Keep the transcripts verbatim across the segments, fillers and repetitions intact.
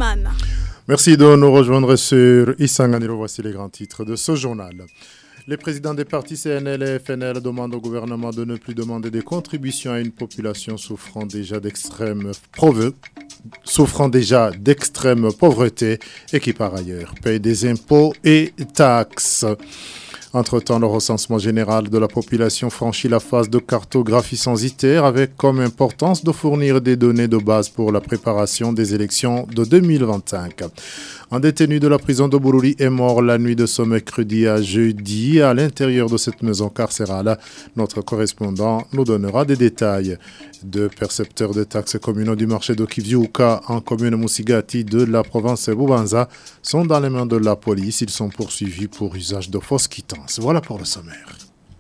Bigirimana. Merci de nous rejoindre sur Isanganiro. Voici les grands titres de ce journal. Les présidents des partis C N L et F N L demandent au gouvernement de ne plus demander des contributions à une population souffrant déjà d'extrême pauvreté, souffrant déjà d'extrême pauvreté et qui par ailleurs paye des impôts et taxes. Entre-temps, le recensement général de la population franchit la phase de cartographie censitaire avec comme importance de fournir des données de base pour la préparation des élections de deux mille vingt-cinq. Un détenu de la prison de Bururi est mort la nuit de ce mercredi à jeudi à l'intérieur de cette maison carcérale. Notre correspondant nous donnera des détails. Deux percepteurs de taxes communaux du marché de Kivyuka en commune Musigati de la province Bubanza sont dans les mains de la police. Ils sont poursuivis pour usage de fausses quittances. Voilà pour le sommaire.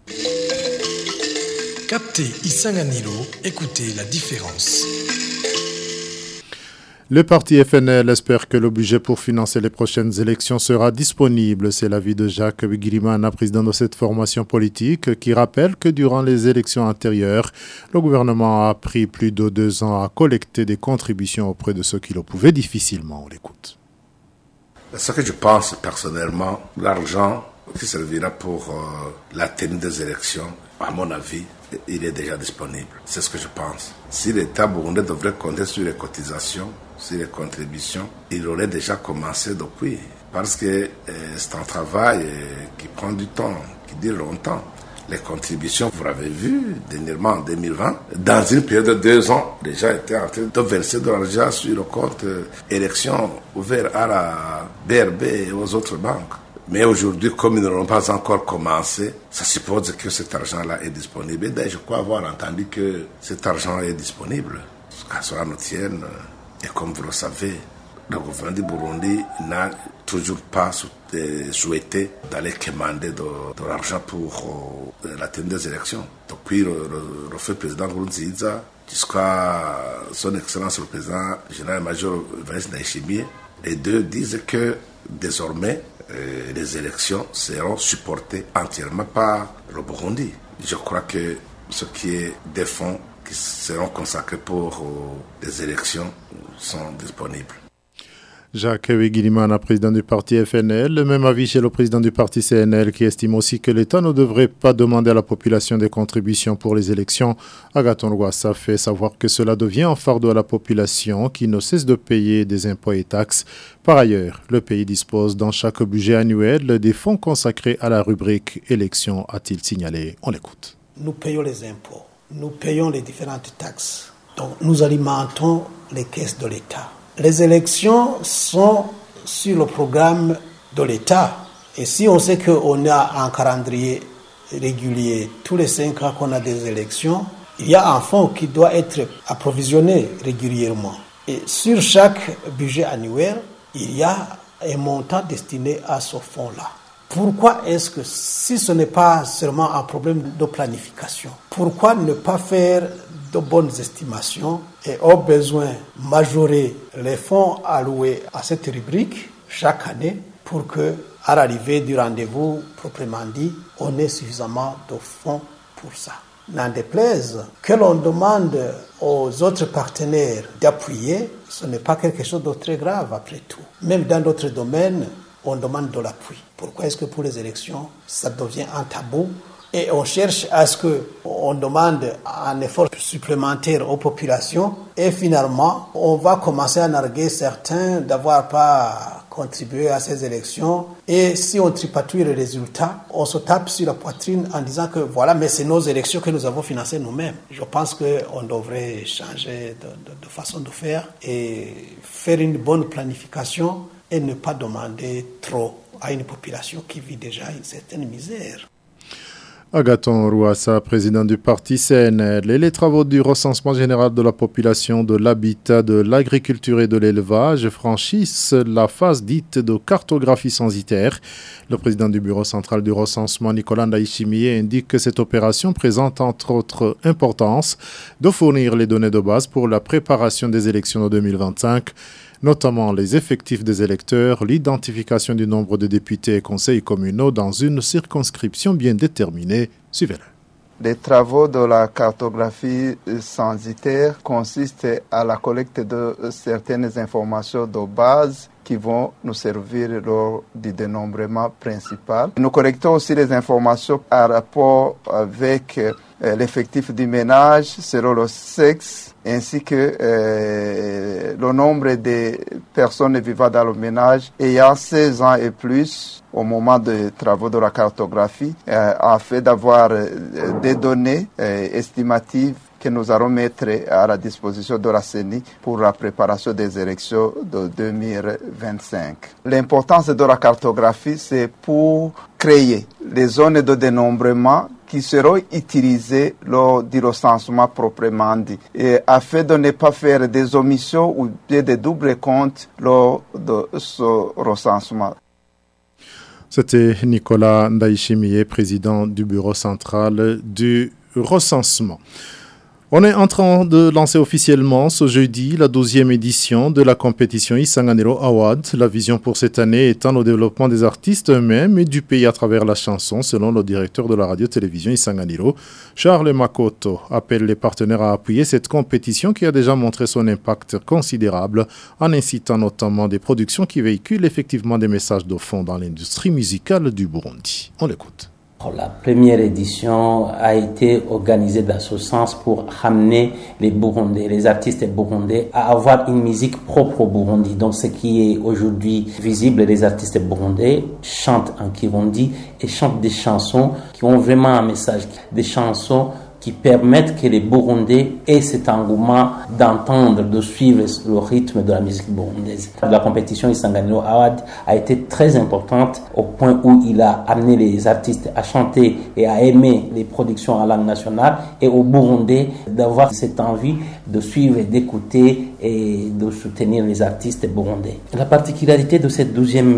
Captez Isanganiro, écoutez la différence. Le parti F N L espère que le budget pour financer les prochaines élections sera disponible. C'est l'avis de Jacques Bigirimana, président de cette formation politique, qui rappelle que durant les élections antérieures, le gouvernement a pris plus de deux ans à collecter des contributions auprès de ceux qui le pouvaient difficilement. On l'écoute. Ce que je pense personnellement, l'argent qui servira pour euh, la tenue des élections, à mon avis, il est déjà disponible. C'est ce que je pense. Si l'État burundais devrait compter sur les cotisations, sur les contributions, il aurait déjà commencé depuis. Parce que euh, c'est un travail euh, qui prend du temps, qui dure longtemps. Les contributions, vous l'avez vu, dernièrement en deux mille vingt, dans une période de deux ans, les gens étaient en train de verser de l'argent sur le compte euh, élection ouvert à la B R B et aux autres banques. Mais aujourd'hui, comme ils n'ont pas encore commencé, ça suppose que cet argent-là est disponible. Et d'ailleurs, je crois avoir entendu que cet argent est disponible. Qu'à cela nous tienne, et comme vous le savez, le gouvernement du Burundi n'a toujours pas souhaité d'aller commander de, de l'argent pour euh, la tenue des élections. Depuis le, le, le fait président Nkurunziza jusqu'à son excellence le président général-major Evariste Ndayishimiye, les deux disent que désormais, Euh, les élections seront supportées entièrement par le Burundi. Je crois que ce qui est des fonds qui seront consacrés pour euh, les élections sont disponibles. Jacques Bigirimana, président du parti F N L. Le même avis chez le président du parti C N L qui estime aussi que l'État ne devrait pas demander à la population des contributions pour les élections. Agathon Rwasa fait savoir que cela devient un fardeau à la population qui ne cesse de payer des impôts et taxes. Par ailleurs, le pays dispose dans chaque budget annuel des fonds consacrés à la rubrique élections, a-t-il signalé. On l'écoute. Nous payons les impôts, nous payons les différentes taxes. Donc nous alimentons les caisses de l'État. Les élections sont sur le programme de l'État. Et si on sait qu'on a un calendrier régulier, tous les cinq ans qu'on a des élections, il y a un fonds qui doit être approvisionné régulièrement. Et sur chaque budget annuel, il y a un montant destiné à ce fonds-là. Pourquoi est-ce que, si ce n'est pas seulement un problème de planification, pourquoi ne pas faire de bonnes estimations et au besoin majorer les fonds alloués à cette rubrique chaque année pour que, à l'arrivée du rendez-vous proprement dit, on ait suffisamment de fonds pour ça. N'en déplaise que l'on demande aux autres partenaires d'appuyer, ce n'est pas quelque chose de très grave après tout. Même dans d'autres domaines, on demande de l'appui. Pourquoi est-ce que pour les élections, ça devient un tabou? Et on cherche à ce qu'on demande un effort supplémentaire aux populations et finalement, on va commencer à narguer certains d'avoir pas contribué à ces élections. Et si on tripatouille les résultats, on se tape sur la poitrine en disant que voilà, mais c'est nos élections que nous avons financées nous-mêmes. Je pense qu'on devrait changer de, de, de façon de faire et faire une bonne planification et ne pas demander trop à une population qui vit déjà une certaine misère. Agathon Rwasa, président du parti C N L. Et les travaux du recensement général de la population, de l'habitat, de l'agriculture et de l'élevage franchissent la phase dite de cartographie censitaire. Le président du bureau central du recensement, Nicolas Ndayishimiye, indique que cette opération présente entre autres importance de fournir les données de base pour la préparation des élections de deux mille vingt-cinq. Notamment les effectifs des électeurs, l'identification du nombre de députés et conseils communaux dans une circonscription bien déterminée. Suivez-le. Les travaux de la cartographie censitaire consistent à la collecte de certaines informations de base qui vont nous servir lors du dénombrement principal. Nous collectons aussi les informations à rapport avec euh, l'effectif du ménage selon le sexe ainsi que euh, le nombre de personnes vivant dans le ménage ayant seize ans et plus au moment des travaux de la cartographie, euh, afin d'avoir euh, des données euh, estimatives que nous allons mettre à la disposition de la C E N I pour la préparation des élections de deux mille vingt-cinq. L'importance de la cartographie, c'est pour créer les zones de dénombrement qui seront utilisées lors du recensement proprement dit, et afin de ne pas faire des omissions ou des doubles comptes lors de ce recensement. C'était Nicolas Ndaïchimié, président du bureau central du recensement. On est en train de lancer officiellement ce jeudi la douzième édition de la compétition Isanganiro Award. La vision pour cette année étant le développement des artistes eux-mêmes et du pays à travers la chanson, selon le directeur de la radio-télévision Isanganiro, Charles Makoto, appelle les partenaires à appuyer cette compétition qui a déjà montré son impact considérable en incitant notamment des productions qui véhiculent effectivement des messages de fond dans l'industrie musicale du Burundi. On l'écoute. La première édition a été organisée dans ce sens pour ramener les Burundais, les artistes burundais à avoir une musique propre au Burundi. Donc ce qui est aujourd'hui visible, les artistes burundais chantent en Kirundi et chantent des chansons qui ont vraiment un message, des chansons qui permettent que les Burundais aient cet engouement d'entendre, de suivre le rythme de la musique burundaise. La compétition Isanganiro Award a été très importante au point où il a amené les artistes à chanter et à aimer les productions en langue nationale et aux Burundais d'avoir cette envie de suivre et d'écouter et de soutenir les artistes burundais. La particularité de cette douzième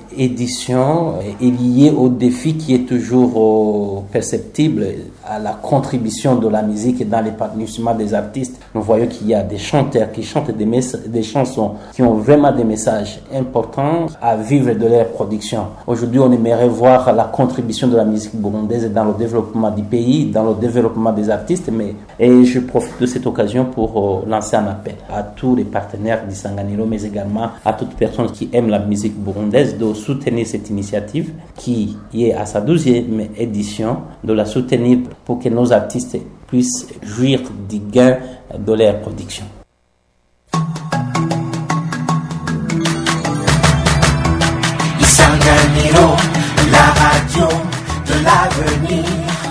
édition est liée au défi qui est toujours perceptible à la contribution de la musique dans l'épanouissement des artistes. Nous voyons qu'il y a des chanteurs qui chantent des, mess- des chansons qui ont vraiment des messages importants à vivre de leur production. Aujourd'hui, on aimerait voir la contribution de la musique burundaise dans le développement du pays, dans le développement des artistes. Mais, et je profite de cette occasion pour euh, lancer un appel à tous les partenaires d'Isanganiro, mais également à toute personne qui aime la musique burundaise de soutenir cette initiative qui est à sa douzième édition, de la soutenir pour que nos artistes puissent jouir du gain de leur production. Isanganiro, la radio de l'avenir.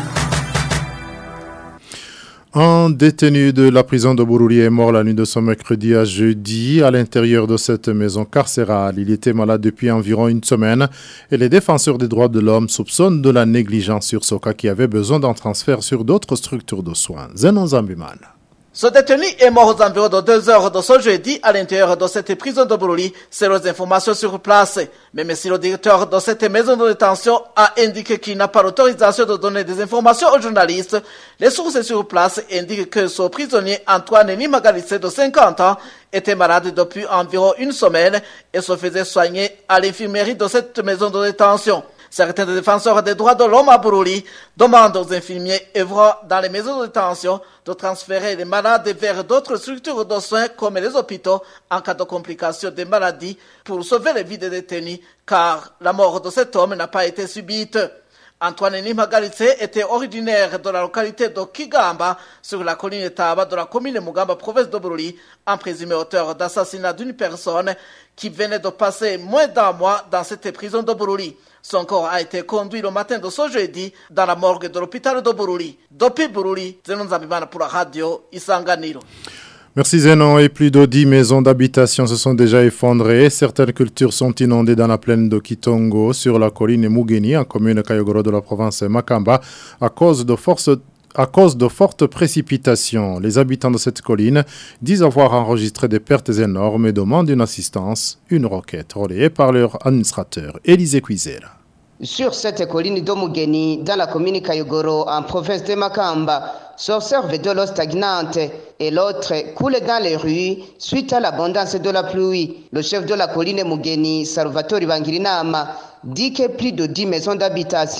Un détenu de la prison de Bururi est mort la nuit de ce mercredi à jeudi à l'intérieur de cette maison carcérale. Il était malade depuis environ une semaine et les défenseurs des droits de l'homme soupçonnent de la négligence sur ce cas qui avait besoin d'un transfert sur d'autres structures de soins. Zenon Zambiman. Ce détenu est mort aux environs de deux heures de ce jeudi à l'intérieur de cette prison de Bururi, selon les informations sur place. Même si le directeur de cette maison de détention a indiqué qu'il n'a pas l'autorisation de donner des informations aux journalistes, les sources sur place indiquent que ce prisonnier Antoine Nimagalice de cinquante ans était malade depuis environ une semaine et se faisait soigner à l'infirmerie de cette maison de détention. Certains défenseurs des droits de l'homme à Bururi demandent aux infirmiers œuvrant dans les maisons de détention de transférer les malades vers d'autres structures de soins comme les hôpitaux en cas de complications des maladies pour sauver les vies des détenus, car la mort de cet homme n'a pas été subite. Antoine Nimagalice était originaire de la localité de Kigamba, sur la colline Taba de la commune Mugamba, province de Bururi, un présumé auteur d'assassinat d'une personne qui venait de passer moins d'un mois dans cette prison de Bururi. Son corps a été conduit le matin de ce jeudi dans la morgue de l'hôpital de Bururi. Depuis Bururi, Zenon Zambimana pour la radio Isanganiro. Merci Zenon. Et plus de dix maisons d'habitation se sont déjà effondrées. Certaines cultures sont inondées dans la plaine de Kitongo, sur la colline Mugeni, en commune Kayogoro de la province Makamba, à cause de forces À cause de fortes précipitations. Les habitants de cette colline disent avoir enregistré des pertes énormes et demandent une assistance, une requête relayée par leur administrateur, Élisée Cuisera. Sur cette colline d'Omugeni, dans la commune Kayogoro, en province de Makamba, s'observe de l'eau stagnante et l'autre coule dans les rues suite à l'abondance de la pluie. Le chef de la colline Mugeni, Salvatore Bangirinama, dit que plus de dix maisons d'habitation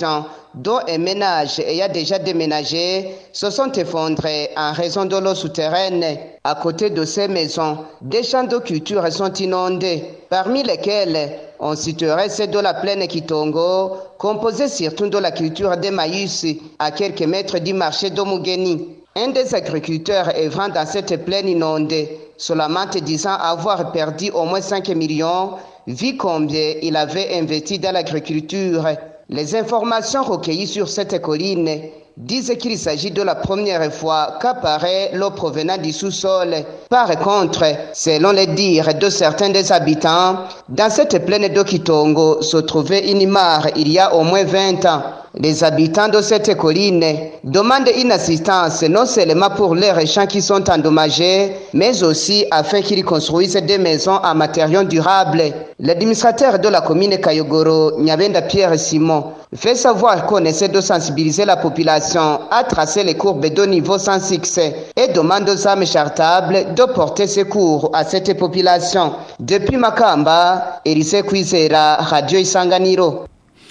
dont un ménage ayant déjà déménagé, se sont effondrés en raison de l'eau souterraine. À côté de ces maisons, des champs de culture sont inondés, parmi lesquels on citerait ceux de la plaine Kitongo, composés surtout de la culture des maïs, à quelques mètres du marché de Mugeni. Un des agriculteurs œuvrant dans cette plaine inondée se lamente disant avoir perdu au moins cinq millions, vu combien il avait investi dans l'agriculture. Les informations recueillies sur cette colline disent qu'il s'agit de la première fois qu'apparaît l'eau provenant du sous-sol. Par contre, selon les dires de certains des habitants, dans cette plaine de Kitongo se trouvait une mare il y a au moins vingt ans. Les habitants de cette colline demandent une assistance non seulement pour leurs champs qui sont endommagés, mais aussi afin qu'ils construisent des maisons en matériaux durables. L'administrateur de la commune Kayogoro, Nyabenda Pierre Simon, fait savoir qu'on essaie de sensibiliser la population à tracer les courbes de niveau sans succès et demande aux âmes charitables de porter secours à cette population. Depuis Makamba, Elise Kwizera, Radio Isanganiro.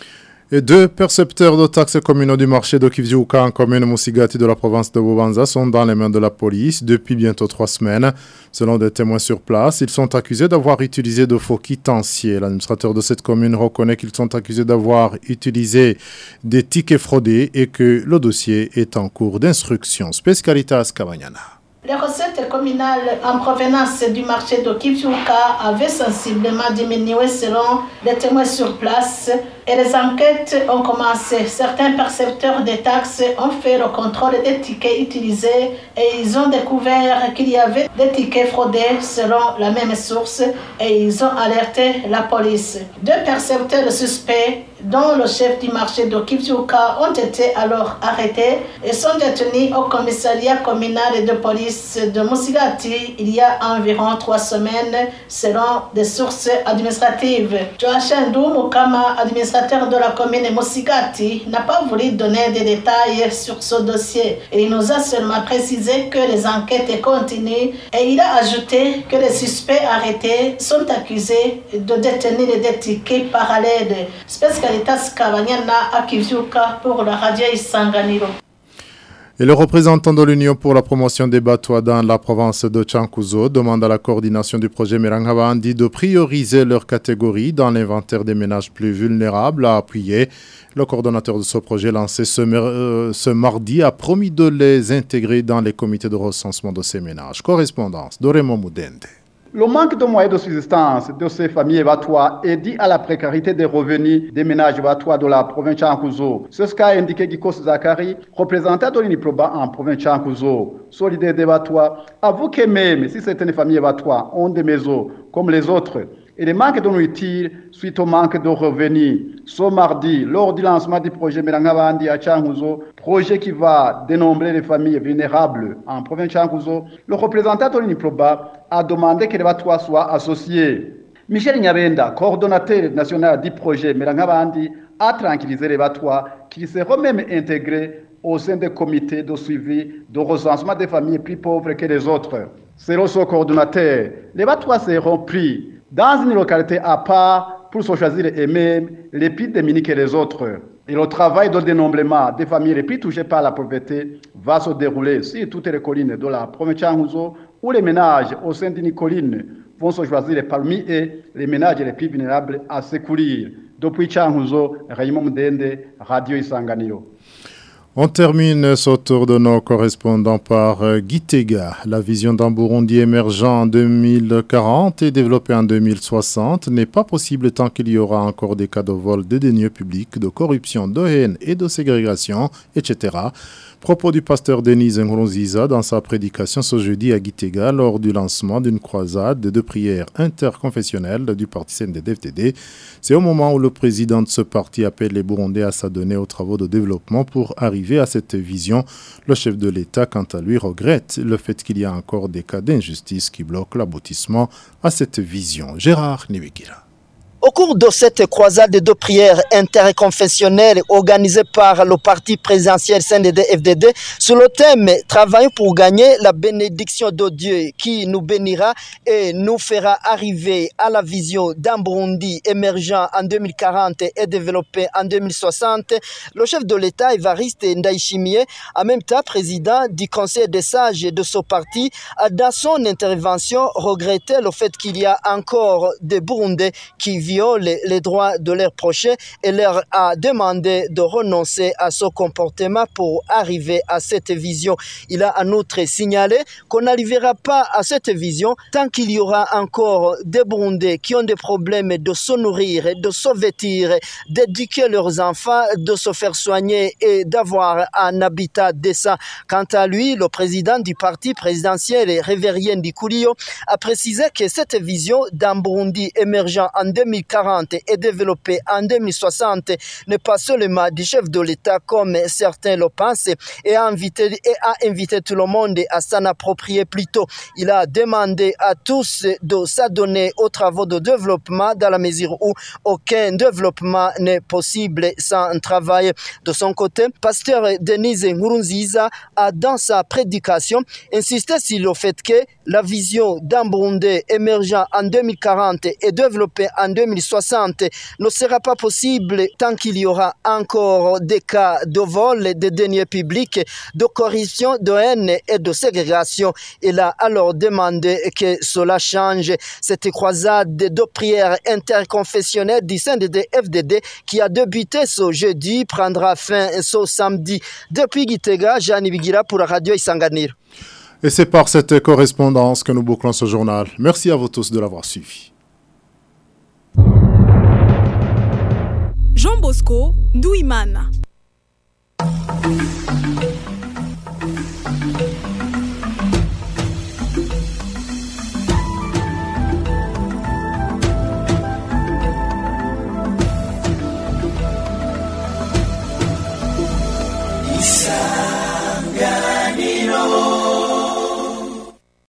Et deux percepteurs de taxes communaux du marché de Kivyuka en commune Musigati de la province de Bubanza sont dans les mains de la police depuis bientôt trois semaines. Selon des témoins sur place, ils sont accusés d'avoir utilisé de faux quitanciers. L'administrateur de cette commune reconnaît qu'ils sont accusés d'avoir utilisé des tickets fraudés et que le dossier est en cours d'instruction. Spécialitas Kabanyana. Les recettes communales en provenance du marché de Kivyuka avaient sensiblement diminué selon les témoins sur place et les enquêtes ont commencé. Certains percepteurs des taxes ont fait le contrôle des tickets utilisés et ils ont découvert qu'il y avait des tickets fraudés selon la même source et ils ont alerté la police. Deux percepteurs suspects, dont le chef du marché de Kivyuka, ont été alors arrêtés et sont détenus au commissariat communal de police de Musigati il y a environ trois semaines selon des sources administratives. Joachindou Mukama, administrateur de la commune Musigati, n'a pas voulu donner des détails sur ce dossier. Il nous a seulement précisé que les enquêtes continuent et il a ajouté que les suspects arrêtés sont accusés de détenir des tickets parallèles. Spécialitas Kabanyana à Kivyuka pour la radio Isanganiro. Et le représentant de l'Union pour la promotion des Batois dans la province de Chankuzo demande à la coordination du projet Merangabandi de prioriser leur catégorie dans l'inventaire des ménages plus vulnérables à appuyer. Le coordonnateur de ce projet lancé ce, euh, ce mardi a promis de les intégrer dans les comités de recensement de ces ménages. Correspondance d'Oremo Moudende. Le manque de moyens de subsistance de ces familles batois est dû à la précarité des revenus des ménages batois de la province de Chankuzo. C'est ce qu'a indiqué Gikos Zakari, représentant de l'Uniproba en province de Chankuzo. Solidaire des batois, avoue que même si certaines familles batois ont des maisons comme les autres, et les manques de nourriture suite au manque de revenus. Ce mardi, lors du lancement du projet Merangabandi à Chankuzo, projet qui va dénombrer les familles vulnérables en province de Chankuzo, le représentant de l'Uniproba a demandé que les Batois soient associés. Michel Nyabenda, coordonnateur national du projet Merangabandi, a tranquillisé les Batois qui seront même intégrés au sein des comités de suivi de recensement des familles plus pauvres que les autres. Selon ce coordonnateur, les Batois seront pris dans une localité à part pour se choisir eux-mêmes les plus démunis que les autres. Et le travail de dénombrement des familles les plus touchées par la pauvreté va se dérouler sur toutes les collines de la province de Chankuzo, où les ménages au sein d'une colline vont se choisir parmi eux les ménages les plus vulnérables à secourir. Depuis Chankuzo, Raymond Mdende, Radio Isanganiro. On termine ce tour de nos correspondants par Gitega. La vision d'un Burundi émergent en deux mille quarante et développé en deux mille soixante n'est pas possible tant qu'il y aura encore des cas de vol, de deniers publics, de corruption, de haine et de ségrégation, et cetera. Propos du pasteur Denis Nkurunziza dans sa prédication ce jeudi à Gitega lors du lancement d'une croisade de prières interconfessionnelles du parti C N D D F D D. C'est au moment où le président de ce parti appelle les Burundais à s'adonner aux travaux de développement pour arriver à cette vision. Le chef de l'État, quant à lui, regrette le fait qu'il y a encore des cas d'injustice qui bloquent l'aboutissement à cette vision. Gérard Niwikira. Au cours de cette croisade de prières interconfessionnelles organisée par le parti présidentiel C N D D F D D sur le thème « Travaillons pour gagner la bénédiction de Dieu qui nous bénira et nous fera arriver à la vision d'un Burundi émergent en deux mille quarante et développé en deux mille soixante », le chef de l'État Évariste Ndayishimiye, en même temps président du Conseil des sages de ce parti, a dans son intervention regretté le fait qu'il y a encore des Burundais qui violent les droits de leurs prochains et leur a demandé de renoncer à ce comportement pour arriver à cette vision. Il a en outre signalé qu'on n'arrivera pas à cette vision tant qu'il y aura encore des Burundais qui ont des problèmes de se nourrir, de se vêtir, d'éduquer leurs enfants, de se faire soigner et d'avoir un habitat décent. Quant à lui, le président du parti présidentiel, Révérien Ndikuriyo, a précisé que cette vision d'un Burundi émergent en deux mille quarante et développé en deux mille soixante n'est pas seulement du chef de l'État comme certains le pensent et a invité, et a invité tout le monde à s'en approprier plus tôt. Il a demandé à tous de s'adonner aux travaux de développement dans la mesure où aucun développement n'est possible sans travail. De son côté, pasteur Denise Nkurunziza a dans sa prédication insisté sur le fait que la vision d'un Burundi émergent en deux mille quarante et développé en deux mille soixante ne sera pas possible tant qu'il y aura encore des cas de vol, de deniers publics, de corruption, de haine et de ségrégation. Il a alors demandé que cela change. Cette croisade de prières interconfessionnelles du C N D D F D D qui a débuté ce jeudi prendra fin ce samedi. Depuis Gitega, Jeanne Bigira pour la radio Isanganiro. Et c'est par cette correspondance que nous bouclons ce journal. Merci à vous tous de l'avoir suivi. Jean Bosco Douimana. Isa